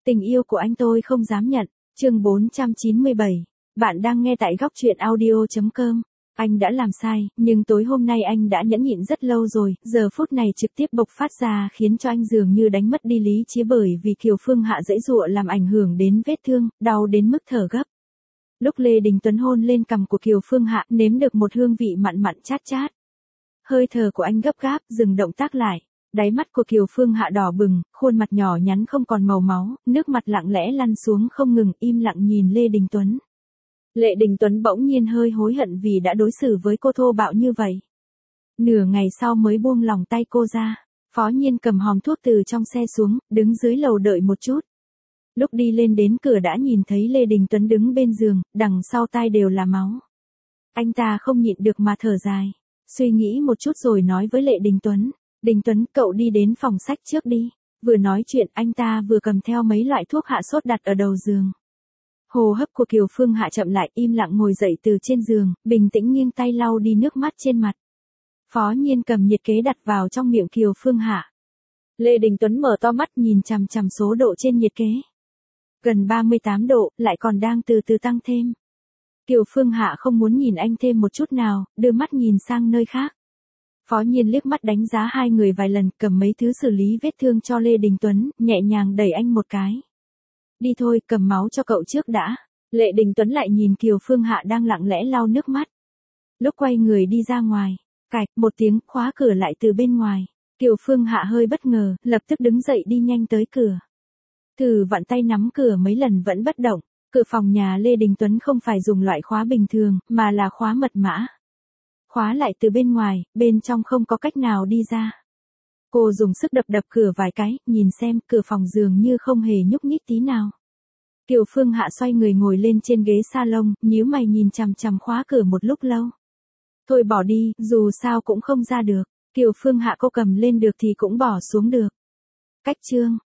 Tình yêu của anh tôi không dám nhận. Chương 497. Bạn đang nghe tại góc truyện audio.com. Anh đã làm sai, nhưng tối hôm nay anh đã nhẫn nhịn rất lâu rồi, giờ phút này trực tiếp bộc phát ra khiến cho anh dường như đánh mất đi lý trí bởi vì Kiều Phương Hạ giãy giụa làm ảnh hưởng đến vết thương, đau đến mức thở gấp. Lúc Lê Đình Tuấn hôn lên cằm của Kiều Phương Hạ, nếm được một hương vị mặn mặn chát chát. Hơi thở của anh gấp gáp, dừng động tác lại. Đáy mắt của Kiều Phương Hạ đỏ bừng, khuôn mặt nhỏ nhắn không còn màu máu, nước mặt lặng lẽ lăn xuống không ngừng, im lặng nhìn Lê Đình Tuấn. Lê Đình Tuấn bỗng nhiên hơi hối hận vì đã đối xử với cô thô bạo như vậy. Nửa ngày sau mới buông lòng tay cô ra. Phó Nhiên cầm hòm thuốc từ trong xe xuống, đứng dưới lầu đợi một chút. Lúc đi lên đến cửa đã nhìn thấy Lê Đình Tuấn đứng bên giường, đằng sau tai đều là máu. Anh ta không nhịn được mà thở dài. Suy nghĩ một chút rồi nói với Lê Đình Tuấn. Đình Tuấn, cậu đi đến phòng sách trước đi. Vừa nói chuyện anh ta vừa cầm theo mấy loại thuốc hạ sốt đặt ở đầu giường. Hô hấp của Kiều Phương Hạ chậm lại, im lặng ngồi dậy từ trên giường, bình tĩnh nghiêng tay lau đi nước mắt trên mặt. Phó Nhiên cầm nhiệt kế đặt vào trong miệng Kiều Phương Hạ. Lê Đình Tuấn mở to mắt nhìn chằm chằm số độ trên nhiệt kế. Gần 38 độ, lại còn đang từ từ tăng thêm. Kiều Phương Hạ không muốn nhìn anh thêm một chút nào, đưa mắt nhìn sang nơi khác. Phó Nhiên liếc mắt đánh giá hai người vài lần, cầm mấy thứ xử lý vết thương cho Lê Đình Tuấn, nhẹ nhàng đẩy anh một cái. Đi thôi, cầm máu cho cậu trước đã. Lê Đình Tuấn lại nhìn Kiều Phương Hạ đang lặng lẽ lau nước mắt. Lúc quay người đi ra ngoài, cạch, một tiếng, khóa cửa lại từ bên ngoài. Kiều Phương Hạ hơi bất ngờ, lập tức đứng dậy đi nhanh tới cửa. Thử vặn tay nắm cửa mấy lần vẫn bất động. Cửa phòng nhà Lê Đình Tuấn không phải dùng loại khóa bình thường, mà là khóa mật mã. Khóa lại từ bên ngoài, bên trong không có cách nào đi ra. Cô dùng sức đập đập cửa vài cái, nhìn xem, cửa phòng dường như không hề nhúc nhích tí nào. Kiều Phương Hạ xoay người ngồi lên trên ghế salon, nhíu mày nhìn chằm chằm khóa cửa một lúc lâu. Thôi bỏ đi, dù sao cũng không ra được. Kiều Phương Hạ cô cầm lên được thì cũng bỏ xuống được. Cách chương.